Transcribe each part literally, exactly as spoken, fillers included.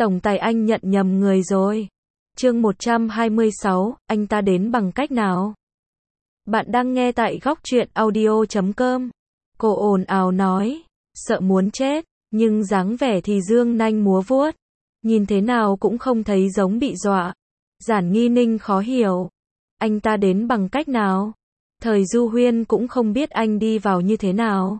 Tổng tài anh nhận nhầm người rồi. Chương một trăm hai mươi sáu, anh ta đến bằng cách nào? Bạn đang nghe tại góc truyện audio chấm com. Cô ồn ào nói, sợ muốn chết, nhưng dáng vẻ thì dương nanh múa vuốt. Nhìn thế nào cũng không thấy giống bị dọa. Giản Nghi Ninh khó hiểu. Anh ta đến bằng cách nào? Thời Du Huyên cũng không biết anh đi vào như thế nào.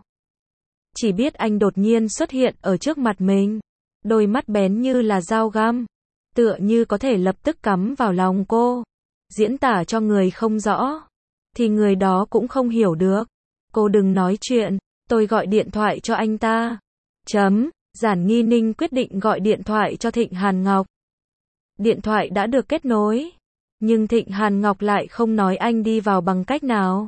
Chỉ biết anh đột nhiên xuất hiện ở trước mặt mình. Đôi mắt bén như là dao găm. Tựa như có thể lập tức cắm vào lòng cô. Diễn tả cho người không rõ. Thì người đó cũng không hiểu được. Cô đừng nói chuyện. Tôi gọi điện thoại cho anh ta. Chấm. Giản Nghi Ninh quyết định gọi điện thoại cho Thịnh Hàn Ngọc. Điện thoại đã được kết nối. Nhưng Thịnh Hàn Ngọc lại không nói anh đi vào bằng cách nào.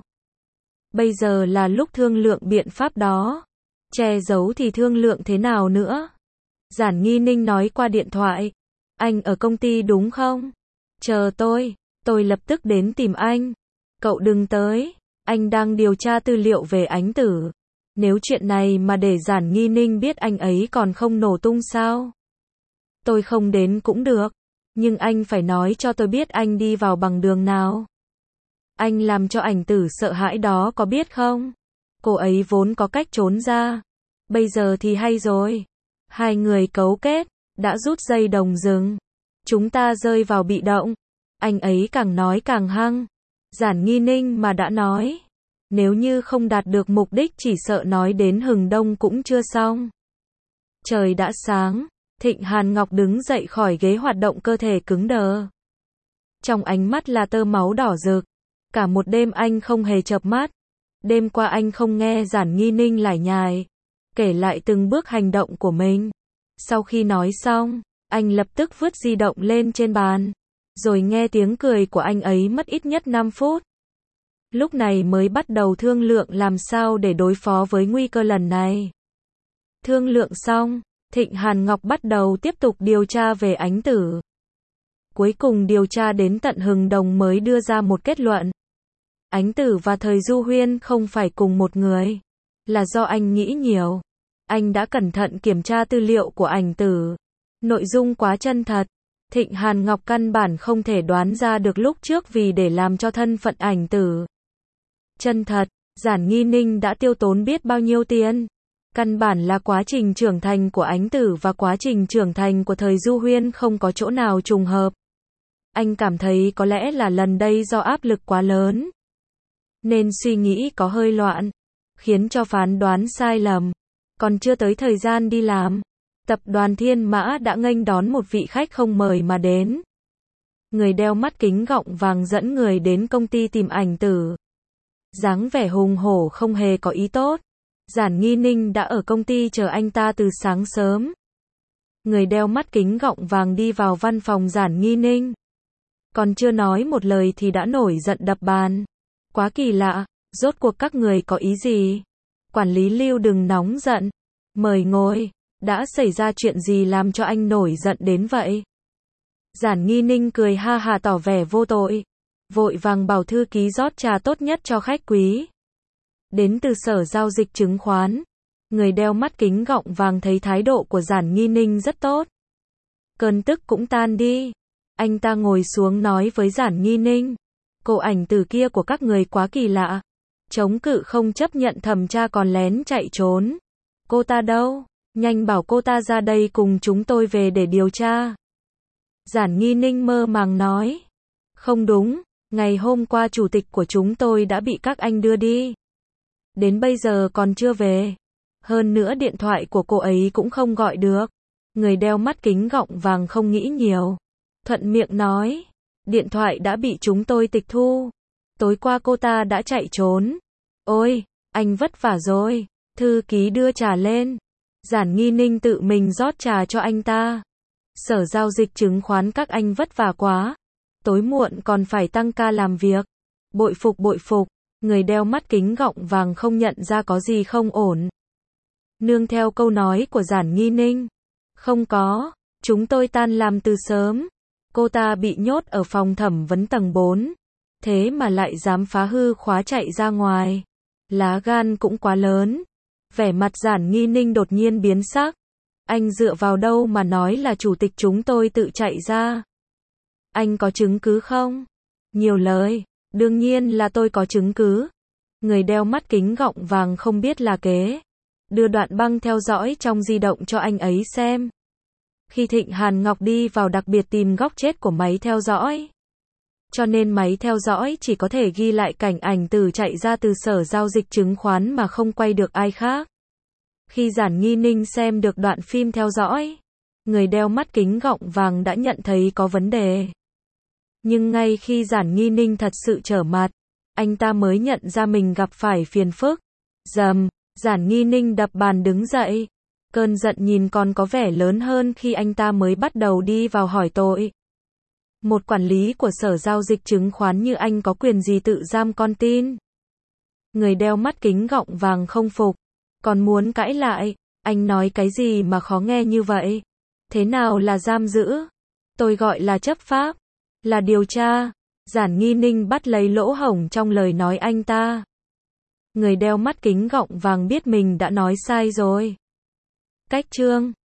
Bây giờ là lúc thương lượng biện pháp đó. Che giấu thì thương lượng thế nào nữa? Giản Nghi Ninh nói qua điện thoại. Anh ở công ty đúng không? Chờ tôi. Tôi lập tức đến tìm anh. Cậu đừng tới. Anh đang điều tra tư liệu về Ánh Tử. Nếu chuyện này mà để Giản Nghi Ninh biết anh ấy còn không nổ tung sao? Tôi không đến cũng được. Nhưng anh phải nói cho tôi biết anh đi vào bằng đường nào. Anh làm cho Ảnh Tử sợ hãi đó có biết không? Cô ấy vốn có cách trốn ra. Bây giờ thì hay rồi. Hai người cấu kết, đã rút dây đồng rừng. Chúng ta rơi vào bị động. Anh ấy càng nói càng hăng. Giản Nghi Ninh mà đã nói. Nếu như không đạt được mục đích chỉ sợ nói đến hừng đông cũng chưa xong. Trời đã sáng. Thịnh Hàn Ngọc đứng dậy khỏi ghế hoạt động cơ thể cứng đờ. Trong ánh mắt là tơ máu đỏ rực. Cả một đêm anh không hề chợp mắt. Đêm qua anh không nghe Giản Nghi Ninh lải nhải. Kể lại từng bước hành động của mình. Sau khi nói xong, anh lập tức vứt di động lên trên bàn. Rồi nghe tiếng cười của anh ấy mất ít nhất năm phút. Lúc này mới bắt đầu thương lượng làm sao để đối phó với nguy cơ lần này. Thương lượng xong, Thịnh Hàn Ngọc bắt đầu tiếp tục điều tra về Ánh Tử. Cuối cùng điều tra đến tận hừng đồng mới đưa ra một kết luận. Ánh Tử và Thời Du Huyên không phải cùng một người. Là do anh nghĩ nhiều. Anh đã cẩn thận kiểm tra tư liệu của Ảnh Tử. Nội dung quá chân thật. Thịnh Hàn Ngọc căn bản không thể đoán ra được lúc trước vì để làm cho thân phận Ảnh Tử chân thật, Giản Nghi Ninh đã tiêu tốn biết bao nhiêu tiền. Căn bản là quá trình trưởng thành của Ánh Tử và quá trình trưởng thành của Thời Du Huyên không có chỗ nào trùng hợp. Anh cảm thấy có lẽ là lần đây do áp lực quá lớn. Nên suy nghĩ có hơi loạn. Khiến cho phán đoán sai lầm. Còn chưa tới thời gian đi làm. Tập đoàn Thiên Mã đã nghênh đón một vị khách không mời mà đến. Người đeo mắt kính gọng vàng dẫn người đến công ty tìm Ảnh Tử. Dáng vẻ hùng hổ không hề có ý tốt. Giản Nghi Ninh đã ở công ty chờ anh ta từ sáng sớm. Người đeo mắt kính gọng vàng đi vào văn phòng Giản Nghi Ninh. Còn chưa nói một lời thì đã nổi giận đập bàn. Quá kỳ lạ, rốt cuộc các người có ý gì? Quản lý Lưu đừng nóng giận. Mời ngồi. Đã xảy ra chuyện gì làm cho anh nổi giận đến vậy? Giản Nghi Ninh cười ha hà tỏ vẻ vô tội. Vội vàng bảo thư ký rót trà tốt nhất cho khách quý. Đến từ sở giao dịch chứng khoán. Người đeo mắt kính gọng vàng thấy thái độ của Giản Nghi Ninh rất tốt. Cơn tức cũng tan đi. Anh ta ngồi xuống nói với Giản Nghi Ninh. Cô Ảnh Tử kia của các người quá kỳ lạ. Chống cự không chấp nhận thẩm tra còn lén chạy trốn. Cô ta đâu? Nhanh bảo cô ta ra đây cùng chúng tôi về để điều tra. Giản Nghi Ninh mơ màng nói. Không đúng, ngày hôm qua chủ tịch của chúng tôi đã bị các anh đưa đi. Đến bây giờ còn chưa về. Hơn nữa điện thoại của cô ấy cũng không gọi được. Người đeo mắt kính gọng vàng không nghĩ nhiều. Thuận miệng nói. Điện thoại đã bị chúng tôi tịch thu. Tối qua cô ta đã chạy trốn. Ôi, anh vất vả rồi. Thư ký đưa trà lên. Giản Nghi Ninh tự mình rót trà cho anh ta. Sở giao dịch chứng khoán các anh vất vả quá. Tối muộn còn phải tăng ca làm việc. Bội phục bội phục. Người đeo mắt kính gọng vàng không nhận ra có gì không ổn. Nương theo câu nói của Giản Nghi Ninh. Không có. Chúng tôi tan làm từ sớm. Cô ta bị nhốt ở phòng thẩm vấn tầng bốn. Thế mà lại dám phá hư khóa chạy ra ngoài. Lá gan cũng quá lớn. Vẻ mặt Giản Nghi Ninh đột nhiên biến sắc. Anh dựa vào đâu mà nói là chủ tịch chúng tôi tự chạy ra? Anh có chứng cứ không? Nhiều lời, đương nhiên là tôi có chứng cứ. Người đeo mắt kính gọng vàng không biết là kế. Đưa đoạn băng theo dõi trong di động cho anh ấy xem. Khi Thịnh Hàn Ngọc đi vào đặc biệt tìm góc chết của máy theo dõi. Cho nên máy theo dõi chỉ có thể ghi lại cảnh ảnh Tử chạy ra từ sở giao dịch chứng khoán mà không quay được ai khác. Khi Giản Nghi Ninh xem được đoạn phim theo dõi, người đeo mắt kính gọng vàng đã nhận thấy có vấn đề. Nhưng ngay khi Giản Nghi Ninh thật sự trở mặt, anh ta mới nhận ra mình gặp phải phiền phức. Dầm, Giản Nghi Ninh đập bàn đứng dậy. Cơn giận nhìn còn có vẻ lớn hơn khi anh ta mới bắt đầu đi vào hỏi tội. Một quản lý của sở giao dịch chứng khoán như anh có quyền gì tự giam con tin? Người đeo mắt kính gọng vàng không phục, còn muốn cãi lại. Anh nói cái gì mà khó nghe như vậy? Thế nào là giam giữ? Tôi gọi là chấp pháp, là điều tra. Giản Nghi Ninh bắt lấy lỗ hổng trong lời nói anh ta. Người đeo mắt kính gọng vàng biết mình đã nói sai rồi. Cách chương